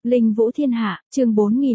Linh Vũ Thiên Hạ, chương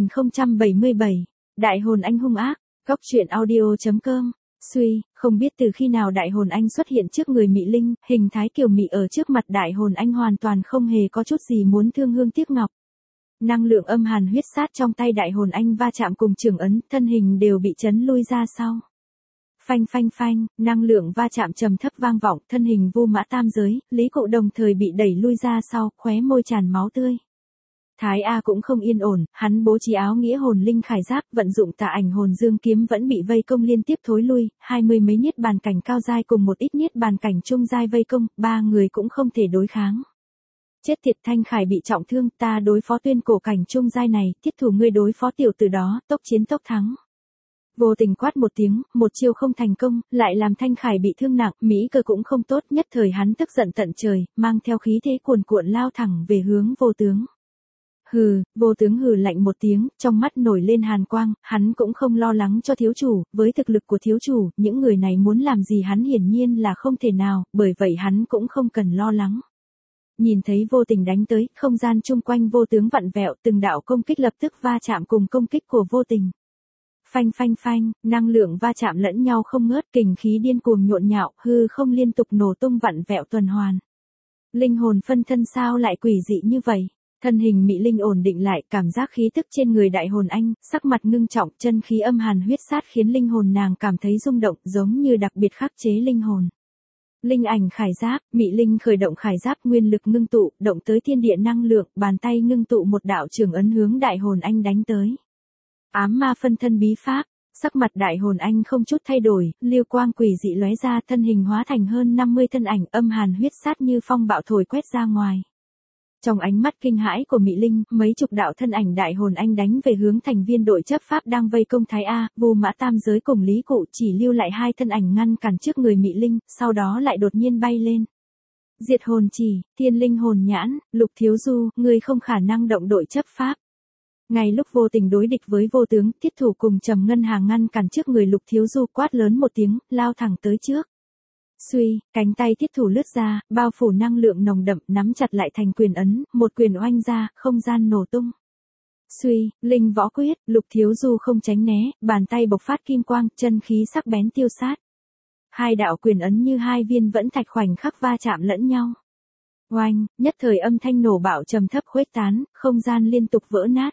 4077. Đại hồn anh hung ác. Góc truyện audio.com. Không biết từ khi nào đại hồn anh xuất hiện trước người Mị Linh, hình thái kiều mị ở trước mặt đại hồn anh hoàn toàn không hề có chút gì muốn thương hương tiếc ngọc. Năng lượng âm hàn huyết sát trong tay đại hồn anh va chạm cùng trường ấn, thân hình đều bị chấn lui ra sau. Phanh phanh phanh, năng lượng va chạm trầm thấp vang vọng, thân hình Vu Mã Tam Giới, Lý Cụ đồng thời bị đẩy lui ra sau, khóe môi tràn máu tươi. Thái A cũng không yên ổn, hắn bố trí áo nghĩa hồn linh khải giáp, vận dụng tà ảnh hồn dương kiếm vẫn bị vây công liên tiếp thối lui, 20 mấy niết bàn cảnh cao giai cùng một ít niết bàn cảnh trung giai vây công, ba người cũng không thể đối kháng. Chết tiệt, Thanh Khải bị trọng thương, ta đối phó tuyên cổ cảnh trung giai này, thiết thủ ngươi đối phó tiểu tử đó, tốc chiến tốc thắng. Vô Tình quát một tiếng, một chiêu không thành công, lại làm Thanh Khải bị thương nặng, mỹ cơ cũng không tốt, nhất thời hắn tức giận tận trời, mang theo khí thế cuồn cuộn lao thẳng về hướng Vô Tướng. Hừ, Vô Tướng hừ lạnh một tiếng, trong mắt nổi lên hàn quang, hắn cũng không lo lắng cho thiếu chủ, với thực lực của thiếu chủ, những người này muốn làm gì hắn hiển nhiên là không thể nào, bởi vậy hắn cũng không cần lo lắng. Nhìn thấy Vô Tình đánh tới, không gian chung quanh Vô Tướng vặn vẹo, từng đạo công kích lập tức va chạm cùng công kích của Vô Tình. Phanh phanh phanh, năng lượng va chạm lẫn nhau không ngớt, kình khí điên cuồng nhộn nhạo, hư không liên tục nổ tung vặn vẹo tuần hoàn. Linh hồn phân thân sao lại quỷ dị như vậy? Thân hình Mị Linh ổn định lại, cảm giác khí tức trên người đại hồn anh, sắc mặt ngưng trọng, chân khí âm hàn huyết sát khiến linh hồn nàng cảm thấy rung động, giống như đặc biệt khắc chế linh hồn. Linh ảnh khải giáp, Mị Linh khởi động khải giáp, nguyên lực ngưng tụ, động tới thiên địa năng lượng, bàn tay ngưng tụ một đạo trường ấn hướng đại hồn anh đánh tới. Ám ma phân thân bí pháp, sắc mặt đại hồn anh không chút thay đổi, liêu quang quỷ dị lóe ra, thân hình hóa thành hơn 50 thân ảnh, âm hàn huyết sát như phong bạo thổi quét ra ngoài. Trong ánh mắt kinh hãi của Mị Linh, mấy chục đạo thân ảnh đại hồn anh đánh về hướng thành viên đội chấp pháp đang vây công Thái A, Vu Mã Tam Giới cùng Lý Cụ, chỉ lưu lại hai thân ảnh ngăn cản trước người Mị Linh, sau đó lại đột nhiên bay lên. Diệt hồn chỉ, thiên linh hồn nhãn, Lục Thiếu Du, ngươi không khả năng động đội chấp pháp. Ngay lúc Vô Tình đối địch với Vô Tướng, thiết thủ cùng Trầm Ngân Hà ngăn cản trước người Lục Thiếu Du, quát lớn một tiếng, lao thẳng tới trước. Cánh tay thiết thủ lướt ra, bao phủ năng lượng nồng đậm, nắm chặt lại thành quyền ấn, một quyền oanh ra, không gian nổ tung. Linh võ quyết, Lục Thiếu Du không tránh né, bàn tay bộc phát kim quang, chân khí sắc bén tiêu sát. Hai đạo quyền ấn như hai viên vẫn thạch khoảnh khắc va chạm lẫn nhau. Oanh, nhất thời âm thanh nổ bạo trầm thấp khuếch tán, không gian liên tục vỡ nát.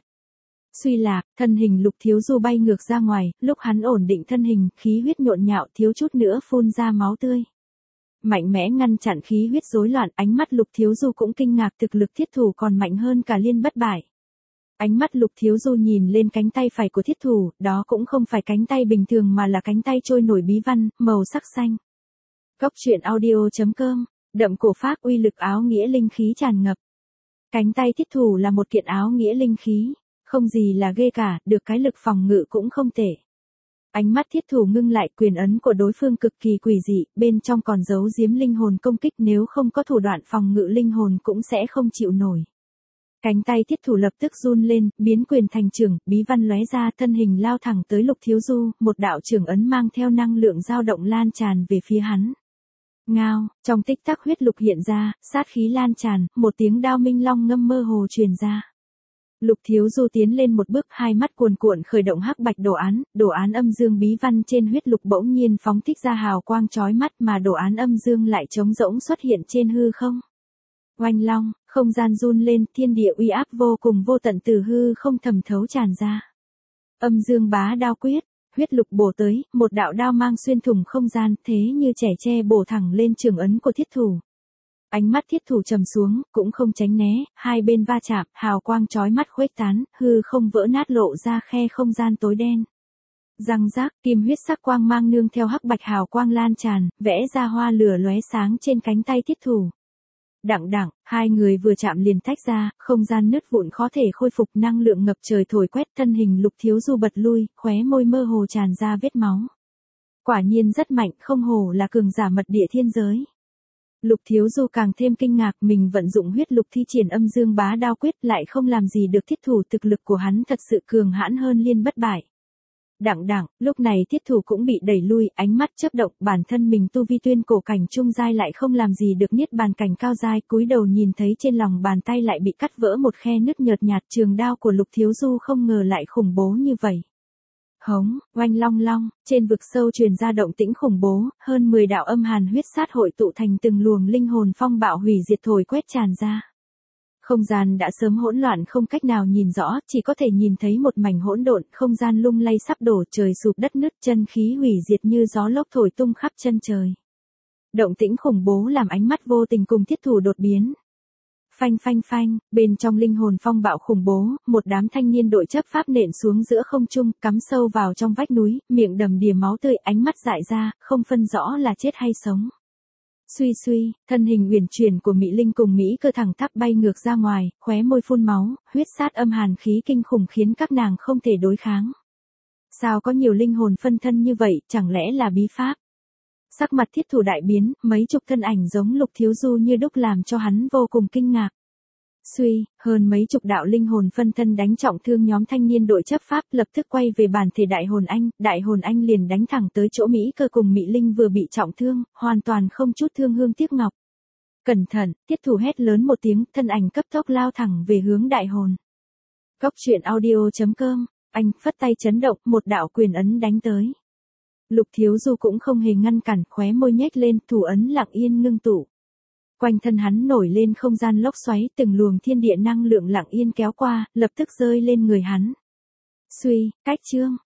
Lạc, thân hình Lục Thiếu Du bay ngược ra ngoài, lúc hắn ổn định thân hình, khí huyết nhộn nhạo, thiếu chút nữa phun ra máu tươi. Mạnh mẽ ngăn chặn khí huyết rối loạn, ánh mắt Lục Thiếu Du cũng kinh ngạc, thực lực thiết thủ còn mạnh hơn cả Liên Bất Bại. Ánh mắt Lục Thiếu Du nhìn lên cánh tay phải của thiết thủ, đó cũng không phải cánh tay bình thường mà là cánh tay trôi nổi bí văn, màu sắc xanh. Góc truyện audio.com, đậm cổ phác, uy lực áo nghĩa linh khí tràn ngập. Cánh tay thiết thủ là một kiện áo nghĩa linh khí, không gì là ghê cả, được cái lực phòng ngự cũng không tệ. Ánh mắt thiết thủ ngưng lại, quyền ấn của đối phương cực kỳ quỷ dị, bên trong còn giấu giếm linh hồn công kích, nếu không có thủ đoạn phòng ngự linh hồn cũng sẽ không chịu nổi. Cánh tay thiết thủ lập tức run lên, biến quyền thành trường, bí văn lóe ra, thân hình lao thẳng tới Lục Thiếu Du, một đạo trường ấn mang theo năng lượng dao động lan tràn về phía hắn. Ngao, trong tích tắc huyết lục hiện ra, sát khí lan tràn, một tiếng đao minh long ngâm mơ hồ truyền ra. Lục Thiếu Du tiến lên một bước, hai mắt cuồn cuộn khởi động hắc bạch đồ án âm dương bí văn trên huyết lục bỗng nhiên phóng thích ra hào quang chói mắt, mà đồ án âm dương lại trống rỗng xuất hiện trên hư không. Oanh long, không gian run lên, thiên địa uy áp vô cùng vô tận từ hư không thẩm thấu tràn ra. Âm dương bá đao quyết, huyết lục bổ tới, một đạo đao mang xuyên thủng không gian, thế như trẻ tre bổ thẳng lên trường ấn của thiết thủ. Ánh mắt thiết thủ trầm xuống, cũng không tránh né, hai bên va chạm, hào quang chói mắt khuếch tán, hư không vỡ nát lộ ra khe không gian tối đen. Răng rác, kim huyết sắc quang mang nương theo hắc bạch hào quang lan tràn, vẽ ra hoa lửa lóe sáng trên cánh tay thiết thủ. Đặng đặng, hai người vừa chạm liền tách ra, không gian nứt vụn khó thể khôi phục, năng lượng ngập trời thổi quét, thân hình Lục Thiếu Du bật lui, khóe môi mơ hồ tràn ra vết máu. Quả nhiên rất mạnh, không hổ là cường giả mật địa thiên giới. Lục Thiếu Du càng thêm kinh ngạc, mình vận dụng huyết lục thi triển âm dương bá đao quyết lại không làm gì được thiết thủ, thực lực của hắn thật sự cường hãn hơn Liên Bất Bại. Đặng đặng, lúc này thiết thủ cũng bị đẩy lui, ánh mắt chớp động, bản thân mình tu vi tuyên cổ cảnh trung giai lại không làm gì được niết bàn cảnh cao giai, cúi đầu nhìn thấy trên lòng bàn tay lại bị cắt vỡ một khe nứt nhợt nhạt, trường đao của Lục Thiếu Du không ngờ lại khủng bố như vậy. Hống, oanh long long, trên vực sâu truyền ra động tĩnh khủng bố, hơn 10 đạo âm hàn huyết sát hội tụ thành từng luồng linh hồn phong bạo hủy diệt thổi quét tràn ra. Không gian đã sớm hỗn loạn không cách nào nhìn rõ, chỉ có thể nhìn thấy một mảnh hỗn độn, không gian lung lay sắp đổ, trời sụp đất nứt, chân khí hủy diệt như gió lốc thổi tung khắp chân trời. Động tĩnh khủng bố làm ánh mắt vô tình cùng thiết thủ đột biến. Phanh phanh phanh, bên trong linh hồn phong bạo khủng bố, một đám thanh niên đội chấp pháp nện xuống giữa không trung, cắm sâu vào trong vách núi, miệng đầm đìa máu tươi, ánh mắt dại ra, không phân rõ là chết hay sống. Suy suy, thân hình uyển chuyển của Mỹ Linh cùng Mỹ Cơ thẳng tắp bay ngược ra ngoài, khóe môi phun máu, huyết sát âm hàn khí kinh khủng khiến các nàng không thể đối kháng. Sao có nhiều linh hồn phân thân như vậy, chẳng lẽ là bí pháp? Sắc mặt thiết thủ đại biến, mấy chục thân ảnh giống Lục Thiếu Du như đúc làm cho hắn vô cùng kinh ngạc. Suy, hơn mấy chục đạo linh hồn phân thân đánh trọng thương nhóm thanh niên đội chấp pháp, lập tức quay về bản thể đại hồn anh liền đánh thẳng tới chỗ Mỹ Cơ cùng Mỹ Linh vừa bị trọng thương, hoàn toàn không chút thương hương tiếc ngọc. Cẩn thận, thiết thủ hét lớn một tiếng, thân ảnh cấp tốc lao thẳng về hướng đại hồn. Góc truyện audio.com, anh phất tay chấn động, một đạo quyền ấn đánh tới. Lục Thiếu Du cũng không hề ngăn cản, khóe môi nhếch lên, thủ ấn lặng yên ngưng tụ. Quanh thân hắn nổi lên không gian lốc xoáy, từng luồng thiên địa năng lượng lặng yên kéo qua, lập tức rơi lên người hắn. Suy, cách chương,